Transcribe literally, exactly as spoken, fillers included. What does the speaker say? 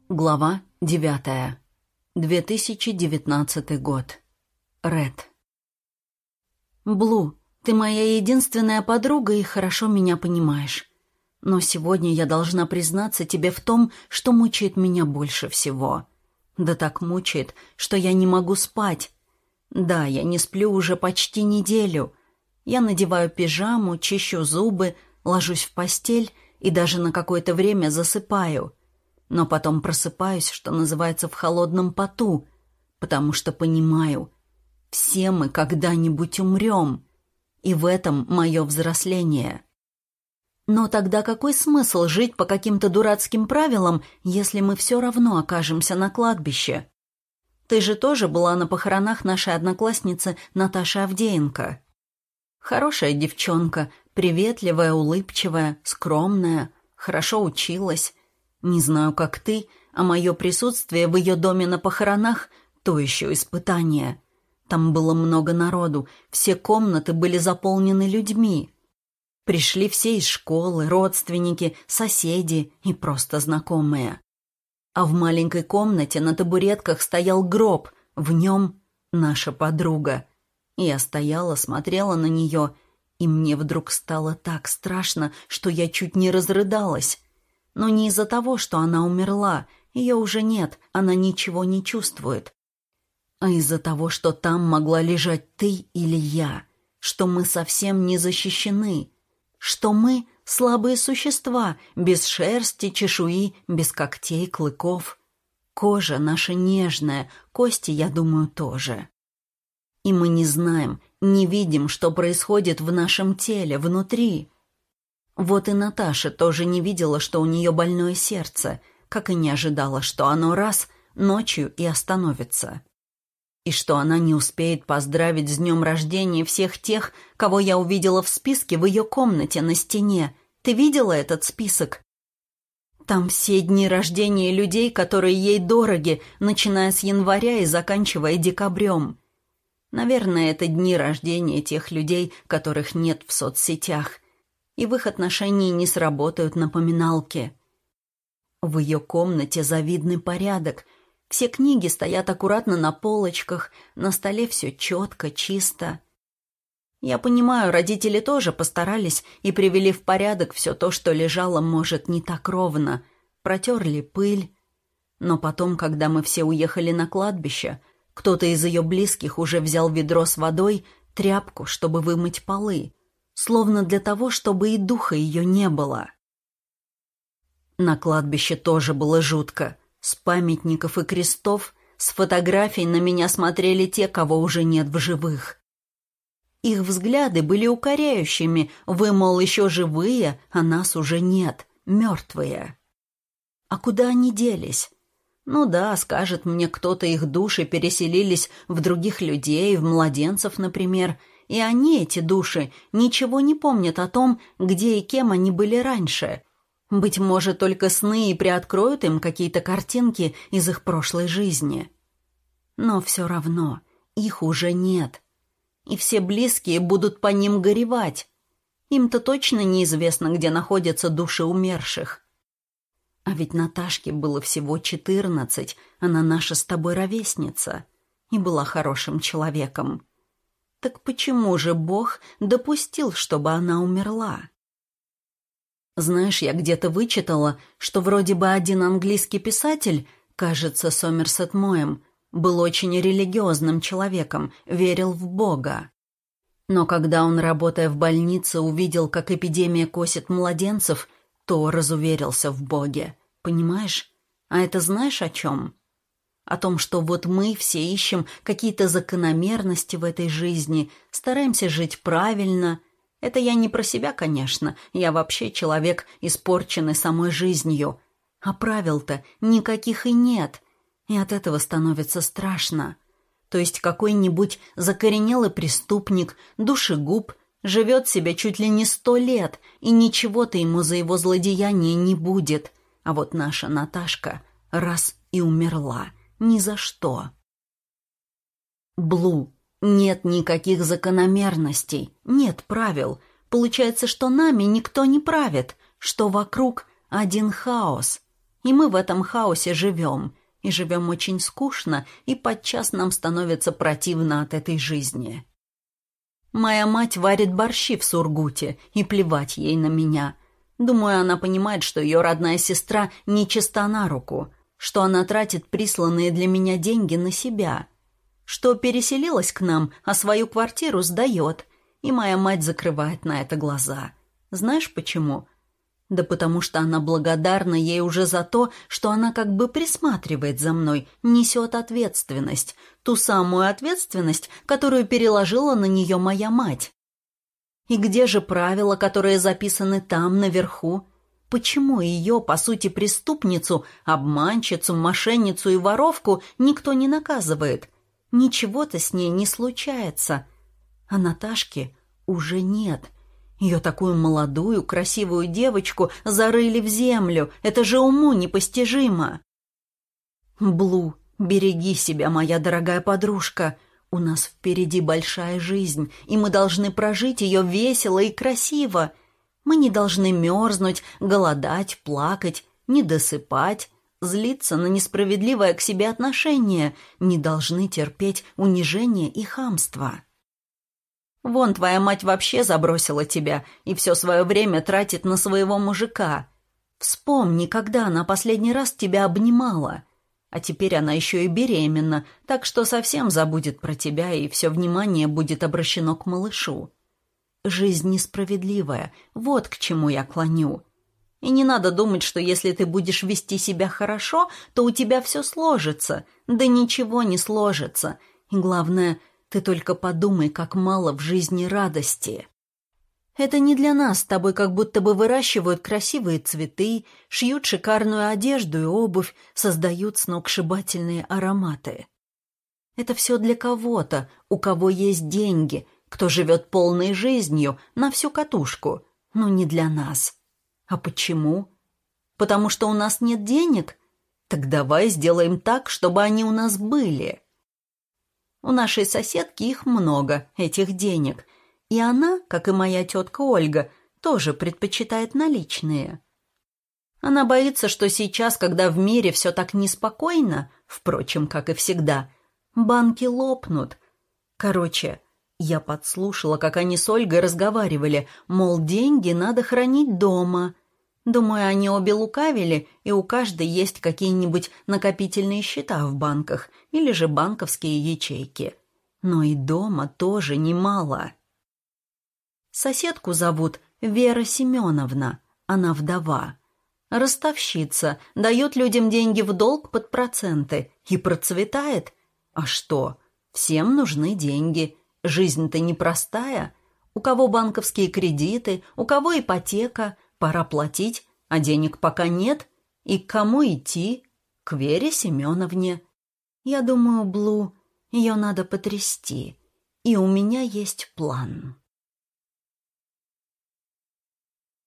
Глава девятая. две тысячи девятнадцатый год. Ред. Блу, ты моя единственная подруга и хорошо меня понимаешь. Но сегодня я должна признаться тебе в том, что мучает меня больше всего. Да так мучает, что я не могу спать. Да, я не сплю уже почти неделю. Я надеваю пижаму, чищу зубы, ложусь в постель и даже на какое-то время засыпаю. Но потом просыпаюсь, что называется, в холодном поту, потому что понимаю, все мы когда-нибудь умрем, и в этом мое взросление. Но тогда какой смысл жить по каким-то дурацким правилам, если мы все равно окажемся на кладбище? Ты же тоже была на похоронах нашей одноклассницы Наташи Авдеенко. Хорошая девчонка, приветливая, улыбчивая, скромная, хорошо училась. Не знаю, как ты, а мое присутствие в ее доме на похоронах – то еще испытание. Там было много народу, все комнаты были заполнены людьми. Пришли все из школы, родственники, соседи и просто знакомые. А в маленькой комнате на табуретках стоял гроб, в нем наша подруга. Я стояла, смотрела на нее, и мне вдруг стало так страшно, что я чуть не разрыдалась. Но не из-за того, что она умерла, ее уже нет, она ничего не чувствует. А из-за того, что там могла лежать ты или я, что мы совсем не защищены, что мы слабые существа, без шерсти, чешуи, без когтей, клыков. Кожа наша нежная, кости, я думаю, тоже. И мы не знаем, не видим, что происходит в нашем теле, внутри. Вот и Наташа тоже не видела, что у нее больное сердце, как и не ожидала, что оно раз ночью и остановится. И что она не успеет поздравить с днем рождения всех тех, кого я увидела в списке в ее комнате на стене. Ты видела этот список? Там все дни рождения людей, которые ей дороги, начиная с января и заканчивая декабрем. Наверное, это дни рождения тех людей, которых нет в соцсетях. И в их отношении не сработают напоминалки. В ее комнате завидный порядок. Все книги стоят аккуратно на полочках, на столе все четко, чисто. Я понимаю, родители тоже постарались и привели в порядок все то, что лежало, может, не так ровно. Протерли пыль. Но потом, когда мы все уехали на кладбище, кто-то из ее близких уже взял ведро с водой, тряпку, чтобы вымыть полы. Словно для того, чтобы и духа ее не было. На кладбище тоже было жутко. С памятников и крестов, с фотографий на меня смотрели те, кого уже нет в живых. Их взгляды были укоряющими. Вы, мол, еще живые, а нас уже нет, мертвые. А куда они делись? Ну да, скажет мне кто-то, их души переселились в других людей, в младенцев, например, и они, эти души, ничего не помнят о том, где и кем они были раньше. Быть может, только сны и приоткроют им какие-то картинки из их прошлой жизни. Но все равно их уже нет. И все близкие будут по ним горевать. Им-то точно неизвестно, где находятся души умерших. А ведь Наташке было всего четырнадцать, она наша с тобой ровесница, и была хорошим человеком. Так почему же Бог допустил, чтобы она умерла? Знаешь, я где-то вычитала, что вроде бы один английский писатель, кажется, Сомерсет Моэм, был очень религиозным человеком, верил в Бога. Но когда он, работая в больнице, увидел, как эпидемия косит младенцев, то разуверился в Боге. Понимаешь? А это знаешь о чем? О том, что вот мы все ищем какие-то закономерности в этой жизни, стараемся жить правильно. Это я не про себя, конечно, я вообще человек, испорченный самой жизнью. А правил-то никаких и нет, и от этого становится страшно. То есть какой-нибудь закоренелый преступник, душегуб, живет себя чуть ли не сто лет, и ничего-то ему за его злодеяние не будет. А вот наша Наташка раз и умерла. Ни за что. Блу, нет никаких закономерностей, нет правил. Получается, что нами никто не правит, что вокруг один хаос. И мы в этом хаосе живем. И живем очень скучно, и подчас нам становится противно от этой жизни. Моя мать варит борщи в Сургуте, и плевать ей на меня. Думаю, она понимает, что ее родная сестра нечиста на руку, что она тратит присланные для меня деньги на себя, что переселилась к нам, а свою квартиру сдает, и моя мать закрывает на это глаза. Знаешь почему? Да потому что она благодарна ей уже за то, что она как бы присматривает за мной, несет ответственность, ту самую ответственность, которую переложила на нее моя мать. И где же правила, которые записаны там, наверху? Почему ее, по сути, преступницу, обманщицу, мошенницу и воровку никто не наказывает? Ничего-то с ней не случается. А Наташки уже нет. Ее такую молодую, красивую девочку зарыли в землю. Это же уму непостижимо. Блу, береги себя, моя дорогая подружка. У нас впереди большая жизнь, и мы должны прожить ее весело и красиво. Мы не должны мерзнуть, голодать, плакать, недосыпать, злиться на несправедливое к себе отношение, не должны терпеть унижение и хамство. Вон твоя мать вообще забросила тебя и все свое время тратит на своего мужика. Вспомни, когда она последний раз тебя обнимала. А теперь она еще и беременна, так что совсем забудет про тебя, и все внимание будет обращено к малышу. Жизнь несправедливая, вот к чему я клоню. И не надо думать, что если ты будешь вести себя хорошо, то у тебя все сложится. Да ничего не сложится. И главное, ты только подумай, как мало в жизни радости. Это не для нас с тобой как будто бы выращивают красивые цветы, шьют шикарную одежду и обувь, создают сногсшибательные ароматы. Это все для кого-то, у кого есть деньги, кто живет полной жизнью, на всю катушку, но не для нас. А почему? Потому что у нас нет денег? Так давай сделаем так, чтобы они у нас были. У нашей соседки их много, этих денег. И она, как и моя тетка Ольга, тоже предпочитает наличные. Она боится, что сейчас, когда в мире все так неспокойно, впрочем, как и всегда, банки лопнут. Короче, я подслушала, как они с Ольгой разговаривали, мол, деньги надо хранить дома. Думаю, они обе лукавили, и у каждой есть какие-нибудь накопительные счета в банках или же банковские ячейки. Но и дома тоже немало. Соседку зовут Вера Семеновна, она вдова. Ростовщица, дает людям деньги в долг под проценты и процветает. А что? Всем нужны деньги. Жизнь-то непростая. У кого банковские кредиты, у кого ипотека, пора платить, а денег пока нет. И к кому идти? К Вере Семеновне. Я думаю, Блу, ее надо потрясти. И у меня есть план.